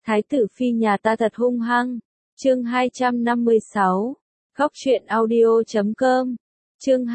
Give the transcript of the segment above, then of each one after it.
Thái tử phi nhà ta thật hung hăng. Chương 256. Góc truyện audio.com. Chương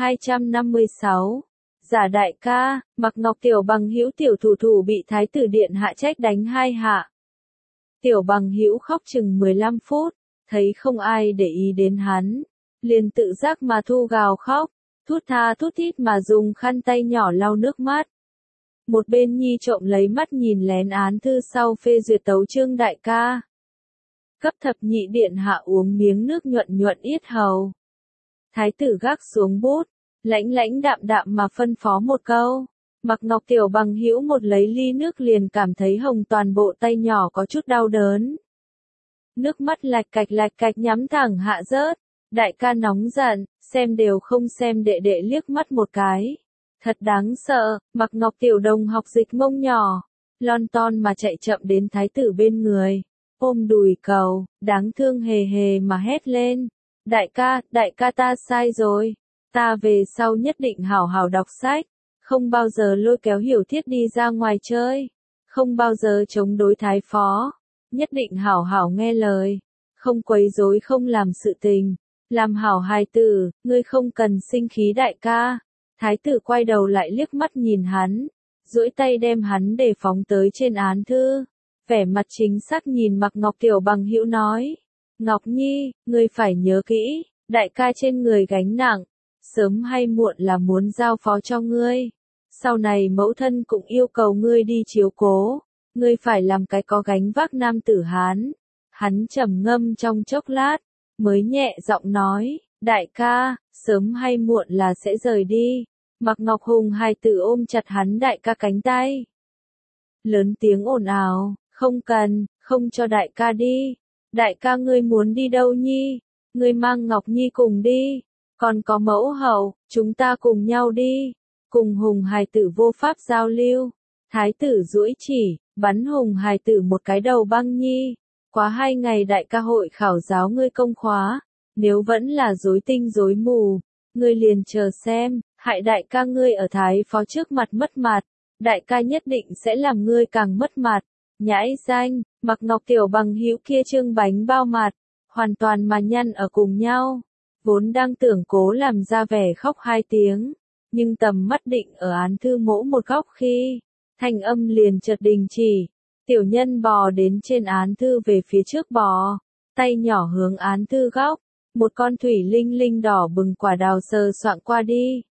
256. Giả đại ca, Mạc Ngọc Tiểu Bằng Hữu tiểu thủ thủ bị thái tử điện hạ trách đánh 2 hạ. Tiểu Bằng Hữu khóc chừng 15 phút, thấy không ai để ý đến hắn, liền tự giác mà thu gào khóc, thút tha thút thít mà dùng khăn tay nhỏ lau nước mắt. Một bên nhi trộm lấy mắt nhìn lén án thư sau phê duyệt tấu chương đại ca. Cấp thập nhị điện hạ uống miếng nước nhuận nhuận yết hầu. Thái tử gác xuống bút, lãnh lãnh đạm đạm mà phân phó một câu. Mạc Ngọc Tiểu Bằng Hữu một lấy ly nước liền cảm thấy hồng toàn bộ tay nhỏ có chút đau đớn. Nước mắt lạch cạch nhắm thẳng hạ rớt. Đại ca nóng giận, xem đều không xem đệ đệ liếc mắt một cái. Thật đáng sợ, Mạc Ngọc Tiểu Đồng học dịch mông nhỏ, lon ton mà chạy chậm đến thái tử bên người, ôm đùi cầu, đáng thương hề hề mà hét lên. Đại ca ta sai rồi, ta về sau nhất định hảo hảo đọc sách, không bao giờ lôi kéo Hiểu Thiết đi ra ngoài chơi, không bao giờ chống đối thái phó, nhất định hảo hảo nghe lời, không quấy rối không làm sự tình, làm hảo hài tử, ngươi không cần sinh khí đại ca. Thái tử quay đầu lại liếc mắt nhìn hắn, duỗi tay đem hắn để phóng tới trên án thư, vẻ mặt chính xác nhìn Mạc Ngọc Tiểu Bằng Hữu nói, Ngọc Nhi, ngươi phải nhớ kỹ, đại ca trên người gánh nặng, sớm hay muộn là muốn giao phó cho ngươi, sau này mẫu thân cũng yêu cầu ngươi đi chiếu cố, ngươi phải làm cái có gánh vác nam tử Hán. Hắn trầm ngâm trong chốc lát, mới nhẹ giọng nói, đại ca, sớm hay muộn là sẽ rời đi. Mạc Ngọc Hùng hài tử ôm chặt hắn đại ca cánh tay. Lớn tiếng ồn ào, không cần, không cho đại ca đi. Đại ca ngươi muốn đi đâu nhi? Ngươi mang Ngọc Nhi cùng đi. Còn có mẫu hậu, chúng ta cùng nhau đi. Cùng Hùng hài tử vô pháp giao lưu. Thái tử duỗi chỉ, bắn Hùng hài tử một cái đầu băng nhi. Quá 2 ngày đại ca hội khảo giáo ngươi công khóa. Nếu vẫn là rối tinh rối mù, ngươi liền chờ xem, hại đại ca ngươi ở thái phó trước mặt mất mặt, đại ca nhất định sẽ làm ngươi càng mất mặt. Nhãi danh, Mạc Ngọc Tiểu Bằng Hữu kia trương bánh bao mặt, hoàn toàn mà nhăn ở cùng nhau, vốn đang tưởng cố làm ra vẻ khóc 2 tiếng, nhưng tầm mắt định ở án thư mỗ một góc khi, thanh âm liền chợt đình chỉ, tiểu nhân bò đến trên án thư về phía trước bò, tay nhỏ hướng án thư góc. Một con thủy linh linh đỏ bừng quả đào sờ soạng qua đi.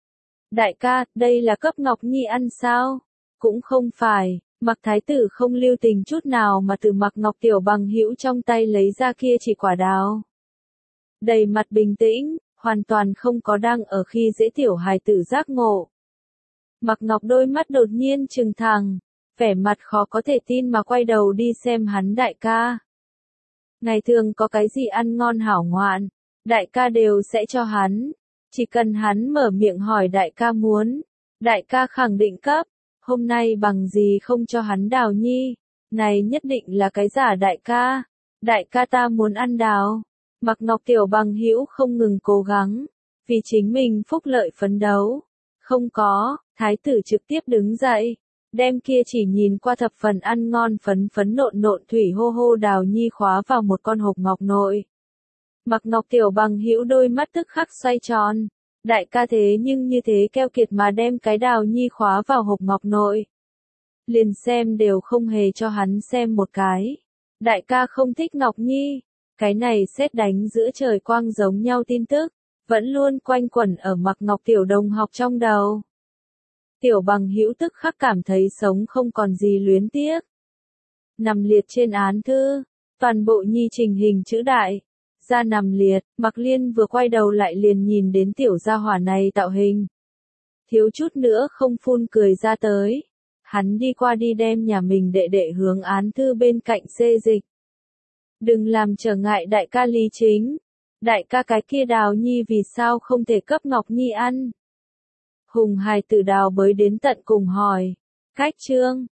Đại ca, đây là cấp Ngọc Nhi ăn sao? Cũng không phải, Mạc Thái tử không lưu tình chút nào mà từ Mạc Ngọc Tiểu Bằng Hữu trong tay lấy ra kia chỉ quả đào. Đầy mặt bình tĩnh, hoàn toàn không có đang ở khi dễ tiểu hài tử giác ngộ. Mạc Ngọc đôi mắt đột nhiên trừng thẳng, vẻ mặt khó có thể tin mà quay đầu đi xem hắn đại ca. Ngày thường có cái gì ăn ngon hảo ngoạn, đại ca đều sẽ cho hắn. Chỉ cần hắn mở miệng hỏi đại ca muốn, đại ca khẳng định cấp. Hôm nay bằng gì không cho hắn đào nhi, này nhất định là cái giả đại ca. Đại ca ta muốn ăn đào. Mạc Ngọc Tiểu Bằng Hữu không ngừng cố gắng, vì chính mình phúc lợi phấn đấu. Không có, thái tử trực tiếp đứng dậy. Đem kia chỉ nhìn qua thập phần ăn ngon phấn phấn nộn nộn thủy hô hô đào nhi khóa vào một con hộp ngọc nội. Mạc Ngọc Tiểu Bằng Hữu đôi mắt tức khắc xoay tròn. Đại ca thế nhưng như thế keo kiệt mà đem cái đào nhi khóa vào hộp ngọc nội. Liền xem đều không hề cho hắn xem một cái. Đại ca không thích Ngọc Nhi. Cái này sét đánh giữa trời quang giống nhau tin tức, vẫn luôn quanh quẩn ở Mạc Ngọc Tiểu Đồng học trong đầu. Tiểu Bằng Hữu tức khắc cảm thấy sống không còn gì luyến tiếc. Nằm liệt trên án thư, toàn bộ nhi trình hình chữ đại, ra nằm liệt, Mạc Liên vừa quay đầu lại liền nhìn đến tiểu gia hỏa này tạo hình. Thiếu chút nữa không phun cười ra tới. Hắn đi qua đi đem nhà mình đệ đệ hướng án thư bên cạnh xê dịch. Đừng làm trở ngại đại ca Lý Chính. Đại ca cái kia đào nhi vì sao không thể cấp Ngọc Nhi ăn? Hùng hài tử đào bới đến tận cùng hỏi. Cách chương,